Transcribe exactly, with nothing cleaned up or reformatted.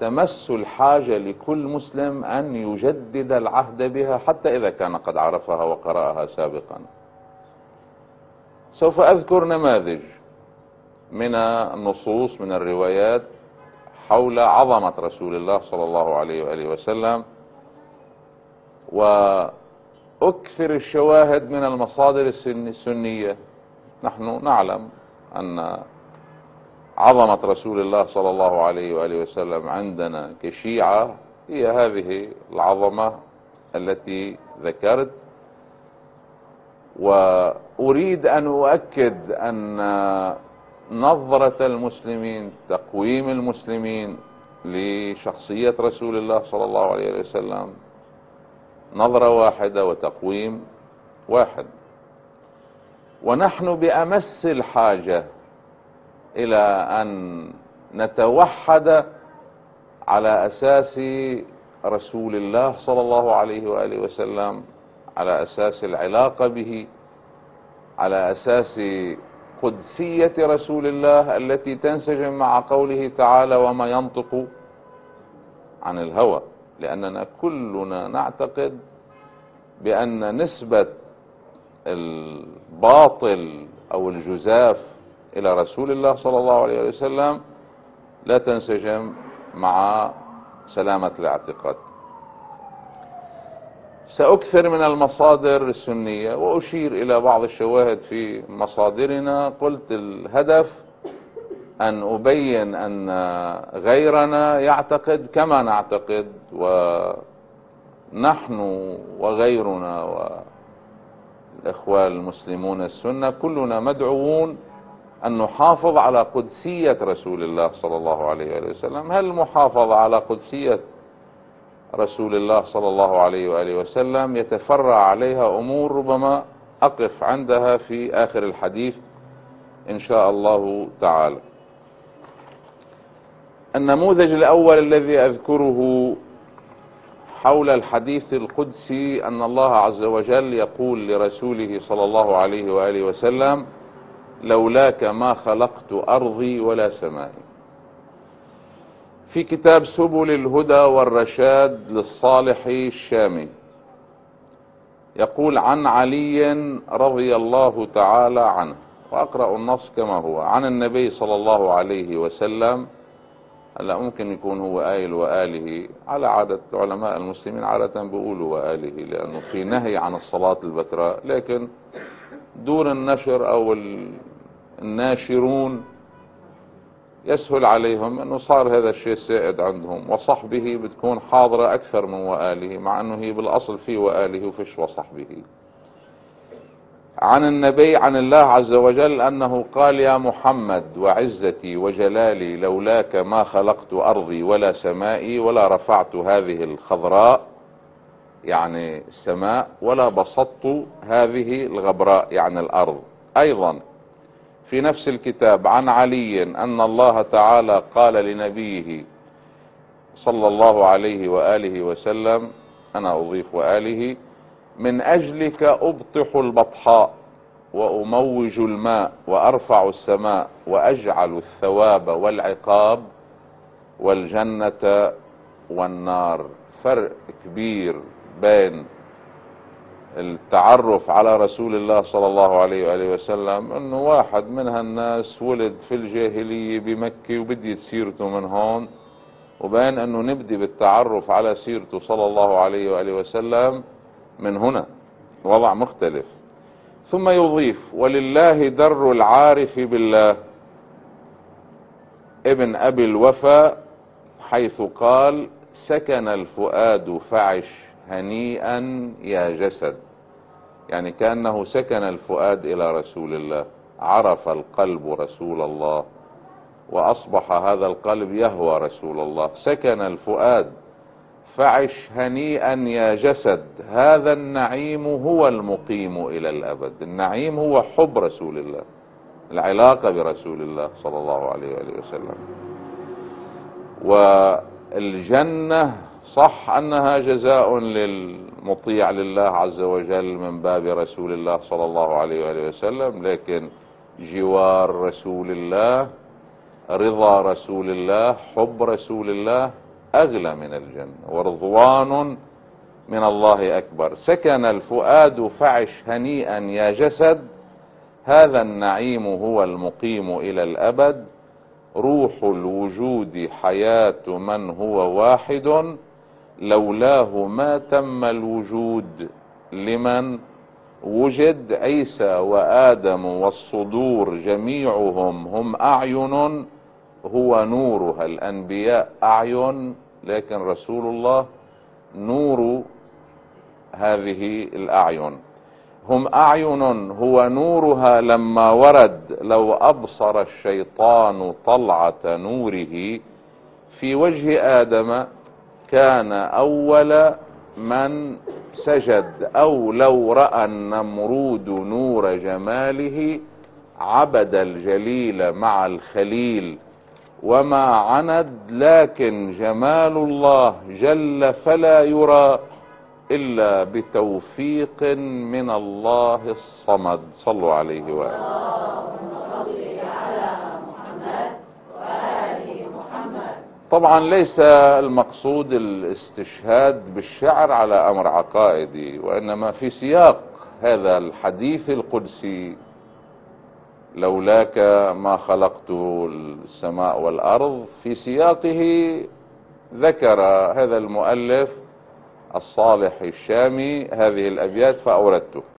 تمس الحاجة لكل مسلم أن يجدد العهد بها حتى إذا كان قد عرفها وقرأها سابقا. سوف أذكر نماذج من النصوص من الروايات حول عظمة رسول الله صلى الله عليه وآله وسلم، وأكثر الشواهد من المصادر السنية. نحن نعلم أن عظمة رسول الله صلى الله عليه وآله وسلم عندنا كشيعة هي هذه العظمة التي ذكرت، وأريد أن أؤكد أن نظرة المسلمين، تقويم المسلمين لشخصية رسول الله صلى الله عليه وسلم نظرة واحدة وتقويم واحد، ونحن بأمس الحاجة إلى أن نتوحد على أساس رسول الله صلى الله عليه وآله وسلم، على أساس العلاقة به، على أساس قدسية رسول الله التي تنسجم مع قوله تعالى وما ينطق عن الهوى. لأننا كلنا نعتقد بأن نسبة الباطل أو الجزاف إلى رسول الله صلى الله عليه وسلم لا تنسجم مع سلامة الاعتقاد. سأكثر من المصادر السنية وأشير إلى بعض الشواهد في مصادرنا. قلت الهدف أن أبين أن غيرنا يعتقد كما نعتقد، ونحن وغيرنا والإخوة المسلمون السنة كلنا مدعوون أن نحافظ على قدسية رسول الله صلى الله عليه وسلم. هل المحافظة على قدسية رسول الله صلى الله عليه وآله وسلم يتفرع عليها أمور ربما أقف عندها في آخر الحديث إن شاء الله تعالى. النموذج الأول الذي أذكره حول الحديث القدسي أن الله عز وجل يقول لرسوله صلى الله عليه وآله وسلم لولاك ما خلقت أرضي ولا سمائي. في كتاب سبل الهدى والرشاد للصالح الشامي يقول عن علي رضي الله تعالى عنه، وأقرأ النص كما هو، عن النبي صلى الله عليه وسلم. هلا ممكن يكون هو قايل وآله، على عادة علماء المسلمين عادة بيقولوا وآله لأنه في نهي عن الصلاة البتراء، لكن دون النشر أو الناشرون يسهل عليهم أنه صار هذا الشيء سائد عندهم، وصحبه بتكون حاضرة أكثر من وآله، مع أنه هي بالأصل في وآله وفيش وصحبه. عن النبي عن الله عز وجل أنه قال يا محمد وعزتي وجلالي لولاك ما خلقت أرضي ولا سمائي ولا رفعت هذه الخضراء يعني السماء ولا بسطت هذه الغبراء يعني الأرض. أيضا في نفس الكتاب عن علي أن الله تعالى قال لنبيه صلى الله عليه وآله وسلم، أنا أضيف وآله، من أجلك أبطح البطحاء وأموج الماء وأرفع السماء وأجعل الثواب والعقاب والجنة والنار. فرق كبير بين التعرف على رسول الله صلى الله عليه وآله وسلم انه واحد من هالناس ولد في الجاهلية بمكة وبدي سيرته من هون، وبين انه نبدي بالتعرف على سيرته صلى الله عليه وآله وسلم من هنا، وضع مختلف. ثم يضيف ولله در العارف بالله ابن ابي الوفا حيث قال سكن الفؤاد فعش هنيئا يا جسد، يعني كأنه سكن الفؤاد إلى رسول الله، عرف القلب رسول الله وأصبح هذا القلب يهوى رسول الله. سكن الفؤاد فعش هنيئا يا جسد، هذا النعيم هو المقيم إلى الأبد. النعيم هو حب رسول الله، العلاقة برسول الله صلى الله عليه وآله وسلم. والجنة صح أنها جزاء للمطيع لله عز وجل من باب رسول الله صلى الله عليه وآله وسلم، لكن جوار رسول الله، رضا رسول الله، حب رسول الله أغلى من الجنة، ورضوان من الله أكبر. سكن الفؤاد فعش هنيئا يا جسد، هذا النعيم هو المقيم إلى الأبد. روح الوجود حياة من هو واحد، لولاه ما تم الوجود لمن وجد. عيسى وآدم والصدور جميعهم هم أعين هو نورها. الأنبياء أعين، لكن رسول الله نور هذه الأعين. هم أعين هو نورها لما ورد، لو أبصر الشيطان طلعة نوره في وجه آدم كان أول من سجد. أو لو رأى النمرود نور جماله عبد الجليل مع الخليل وما عند. لكن جمال الله جل فلا يرى إلا بتوفيق من الله الصمد. صلوا عليه وآله. طبعا ليس المقصود الاستشهاد بالشعر على أمر عقائدي، وإنما في سياق هذا الحديث القدسي: لولاك ما خلقت السماء والأرض. في سياقه ذكر هذا المؤلف الصالح الشامي هذه الأبيات فأوردته.